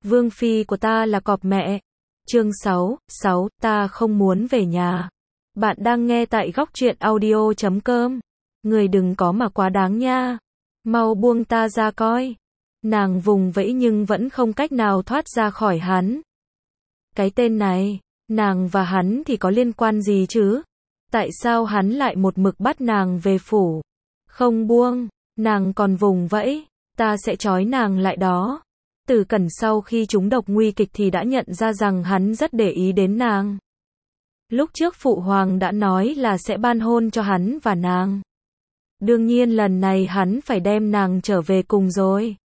Vương phi của ta là cọp mẹ. Chương 6, ta không muốn về nhà. Bạn đang nghe tại góc truyện audio.com. Người đừng có mà quá đáng nha. Mau buông ta ra coi. Nàng vùng vẫy nhưng vẫn không cách nào thoát ra khỏi hắn. Cái tên này, nàng và hắn thì có liên quan gì chứ? Tại sao hắn lại một mực bắt nàng về phủ? Không buông, nàng còn vùng vẫy, ta sẽ trói nàng lại đó. Từ Cẩn sau khi trúng độc nguy kịch thì đã nhận ra rằng hắn rất để ý đến nàng. Lúc trước phụ hoàng đã nói là sẽ ban hôn cho hắn và nàng. Đương nhiên lần này hắn phải đem nàng trở về cùng rồi.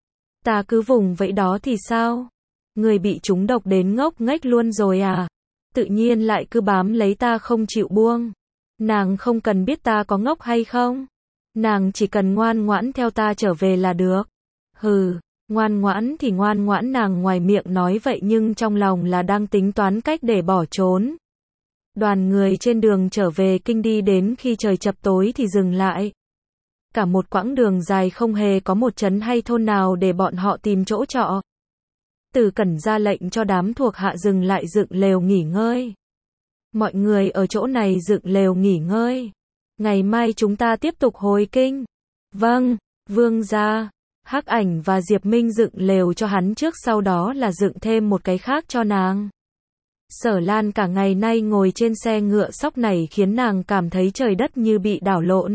Ta cứ vùng vẫy đó thì sao? Người bị trúng độc đến ngốc nghếch luôn rồi à? Tự nhiên lại cứ bám lấy ta không chịu buông. Nàng không cần biết ta có ngốc hay không. Nàng chỉ cần ngoan ngoãn theo ta trở về là được. Hừ, ngoan ngoãn thì ngoan ngoãn, nàng ngoài miệng nói vậy nhưng trong lòng là đang tính toán cách để bỏ trốn. Đoàn người trên đường trở về kinh đi đến khi trời chập tối thì dừng lại. Cả một quãng đường dài không hề có một trấn hay thôn nào để bọn họ tìm chỗ trọ. Từ Cẩn ra lệnh cho đám thuộc hạ dừng lại dựng lều nghỉ ngơi. Mọi người ở chỗ này dựng lều nghỉ ngơi. Ngày mai chúng ta tiếp tục hồi kinh. Vâng, vương gia. Hắc Ảnh và Diệp Minh dựng lều cho hắn trước, sau đó là dựng thêm một cái khác cho nàng. Sở Lan cả ngày nay ngồi trên xe ngựa sóc này khiến nàng cảm thấy trời đất như bị đảo lộn.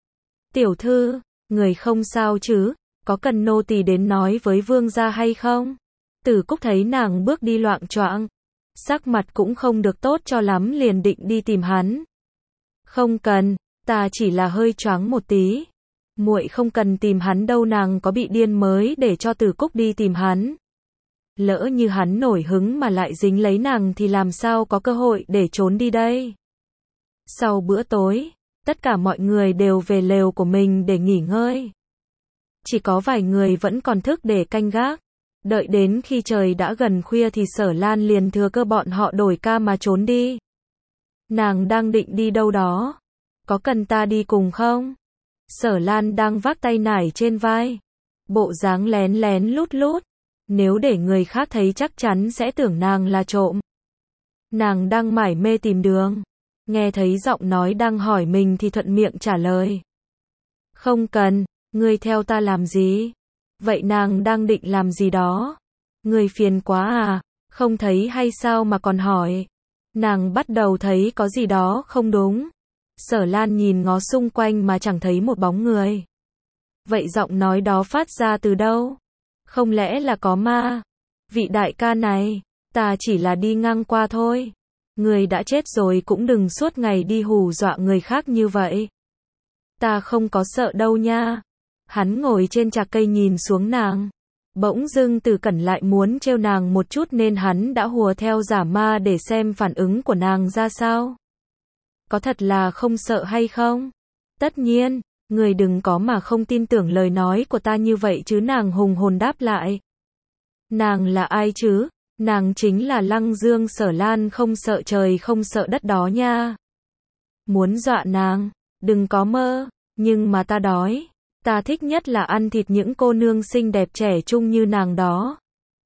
Tiểu thư, người không sao chứ? Có cần nô tỳ đến nói với vương gia hay không? Tử Cúc thấy nàng bước đi loạng choạng, sắc mặt cũng không được tốt cho lắm, liền định đi tìm hắn. Không cần, ta chỉ là hơi choáng một tí. Muội không cần tìm hắn đâu, nàng có bị điên mới để cho Tử Cúc đi tìm hắn. Lỡ như hắn nổi hứng mà lại dính lấy nàng thì làm sao có cơ hội để trốn đi đây. Sau bữa tối, tất cả mọi người đều về lều của mình để nghỉ ngơi. Chỉ có vài người vẫn còn thức để canh gác. Đợi đến khi trời đã gần khuya thì Sở Lan liền thừa cơ bọn họ đổi ca mà trốn đi. Nàng đang định đi đâu đó? Có cần ta đi cùng không? Sở Lan đang vác tay nải trên vai. Bộ dáng lén lén lút lút. Nếu để người khác thấy chắc chắn sẽ tưởng nàng là trộm. Nàng đang mải mê tìm đường. Nghe thấy giọng nói đang hỏi mình thì thuận miệng trả lời. Không cần, ngươi theo ta làm gì? Vậy nàng đang định làm gì đó? Người phiền quá à? Không thấy hay sao mà còn hỏi? Nàng bắt đầu thấy có gì đó không đúng. Sở Lan nhìn ngó xung quanh mà chẳng thấy một bóng người. Vậy giọng nói đó phát ra từ đâu? Không lẽ là có ma? Vị đại ca này, ta chỉ là đi ngang qua thôi. Người đã chết rồi cũng đừng suốt ngày đi hù dọa người khác như vậy. Ta không có sợ đâu nha. Hắn ngồi trên chạc cây nhìn xuống nàng. Bỗng dưng Từ Cẩn lại muốn trêu nàng một chút nên hắn đã hùa theo giả ma để xem phản ứng của nàng ra sao. Có thật là không sợ hay không? Tất nhiên, người đừng có mà không tin tưởng lời nói của ta như vậy chứ, nàng hùng hồn đáp lại. Nàng là ai chứ? Nàng chính là Lăng Dương. Sở Lan không sợ trời không sợ đất đó nha. Muốn dọa nàng? Đừng có mơ. Nhưng mà ta đói. Ta thích nhất là ăn thịt những cô nương xinh đẹp trẻ trung như nàng đó.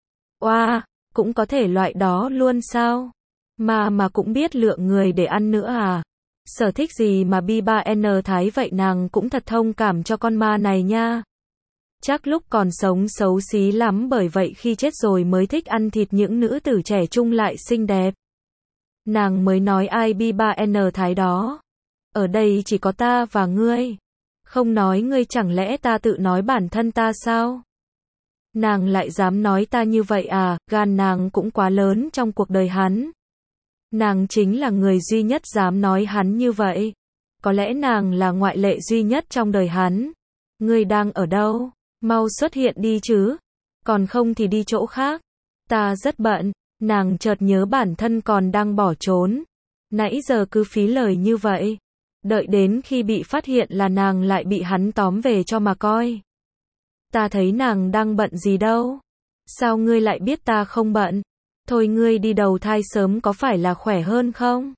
Oa, cũng có thể loại đó luôn sao? Mà cũng biết lượng người để ăn nữa à? Sở thích gì mà bi ba n thái vậy, nàng cũng thật thông cảm cho con ma này nha. Chắc lúc còn sống xấu xí lắm, bởi vậy khi chết rồi mới thích ăn thịt những nữ tử trẻ trung lại xinh đẹp. Nàng mới nói ai bi ba n thái đó? Ở đây chỉ có ta và ngươi. Không nói ngươi, chẳng lẽ ta tự nói bản thân ta sao? Nàng lại dám nói ta như vậy à? Gan nàng cũng quá lớn trong cuộc đời hắn. Nàng chính là người duy nhất dám nói hắn như vậy. Có lẽ nàng là ngoại lệ duy nhất trong đời hắn. Ngươi đang ở đâu? Mau xuất hiện đi chứ. Còn không thì đi chỗ khác. Ta rất bận. Nàng chợt nhớ bản thân còn đang bỏ trốn. Nãy giờ cứ phí lời như vậy. Đợi đến khi bị phát hiện là nàng lại bị hắn tóm về cho mà coi. Ta thấy nàng đang bận gì đâu. Sao ngươi lại biết ta không bận? Thôi ngươi đi đầu thai sớm có phải là khỏe hơn không?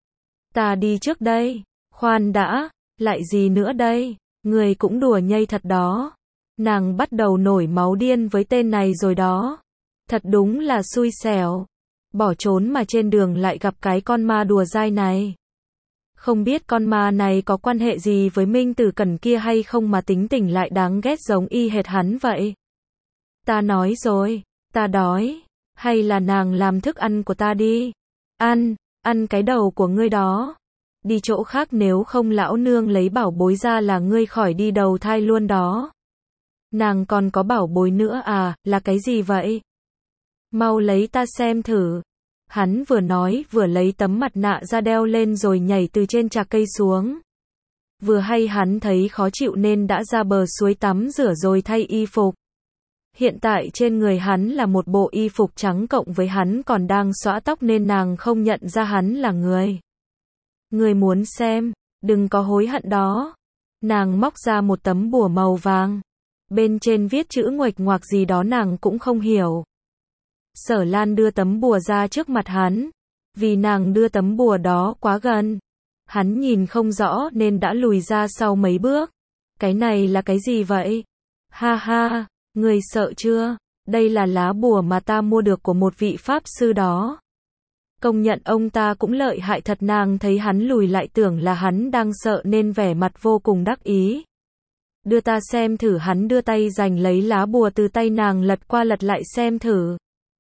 Ta đi trước đây. Khoan đã, lại gì nữa đây? Ngươi cũng đùa nhây thật đó. Nàng bắt đầu nổi máu điên với tên này rồi đó. Thật đúng là xui xẻo. Bỏ trốn mà trên đường lại gặp cái con ma đùa dai này. Không biết con ma này có quan hệ gì với Minh Tử Cẩn kia hay không mà tính tình lại đáng ghét giống y hệt hắn vậy. Ta nói rồi, ta đói. Hay là nàng làm thức ăn của ta đi. Ăn cái đầu của ngươi đó. Đi chỗ khác nếu không lão nương lấy bảo bối ra là ngươi khỏi đi đầu thai luôn đó. Nàng còn có bảo bối nữa à, là cái gì vậy? Mau lấy ta xem thử. Hắn vừa nói vừa lấy tấm mặt nạ ra đeo lên rồi nhảy từ trên chạc cây xuống. Vừa hay hắn thấy khó chịu nên đã ra bờ suối tắm rửa rồi thay y phục. Hiện tại trên người hắn là một bộ y phục trắng cộng với hắn còn đang xõa tóc nên nàng không nhận ra hắn là người. Người muốn xem, đừng có hối hận đó. Nàng móc ra một tấm bùa màu vàng. Bên trên viết chữ nguệch ngoạc gì đó nàng cũng không hiểu. Sở Lan đưa tấm bùa ra trước mặt hắn. Vì nàng đưa tấm bùa đó quá gần. Hắn nhìn không rõ nên đã lùi ra sau mấy bước. Cái này là cái gì vậy? Ha ha, người sợ chưa? Đây là lá bùa mà ta mua được của một vị pháp sư đó. Công nhận ông ta cũng lợi hại thật. Nàng thấy hắn lùi lại tưởng là hắn đang sợ nên vẻ mặt vô cùng đắc ý. Đưa ta xem thử. Hắn đưa tay giành lấy lá bùa từ tay nàng lật qua lật lại xem thử.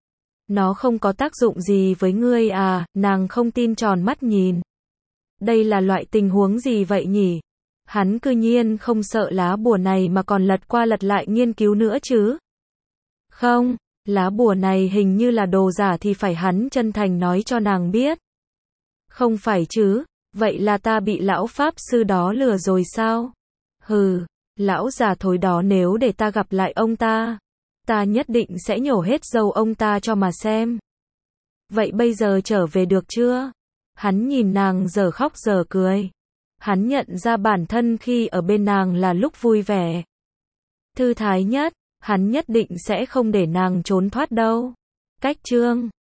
Nó không có tác dụng gì với ngươi à? Nàng không tin tròn mắt nhìn. Đây là loại tình huống gì vậy nhỉ? Hắn cư nhiên không sợ lá bùa này mà còn lật qua lật lại nghiên cứu nữa chứ? Không, lá bùa này hình như là đồ giả thì phải. Hắn chân thành nói cho nàng biết. Không phải chứ? Vậy là ta bị lão pháp sư đó lừa rồi sao? Hừ, lão già thối đó, nếu để ta gặp lại ông ta, ta nhất định sẽ nhổ hết râu ông ta cho mà xem. Vậy bây giờ trở về được chưa? Hắn nhìn nàng giờ khóc giờ cười. Hắn nhận ra bản thân khi ở bên nàng là lúc vui vẻ, thư thái nhất. Hắn nhất định sẽ không để nàng trốn thoát đâu. Cách chương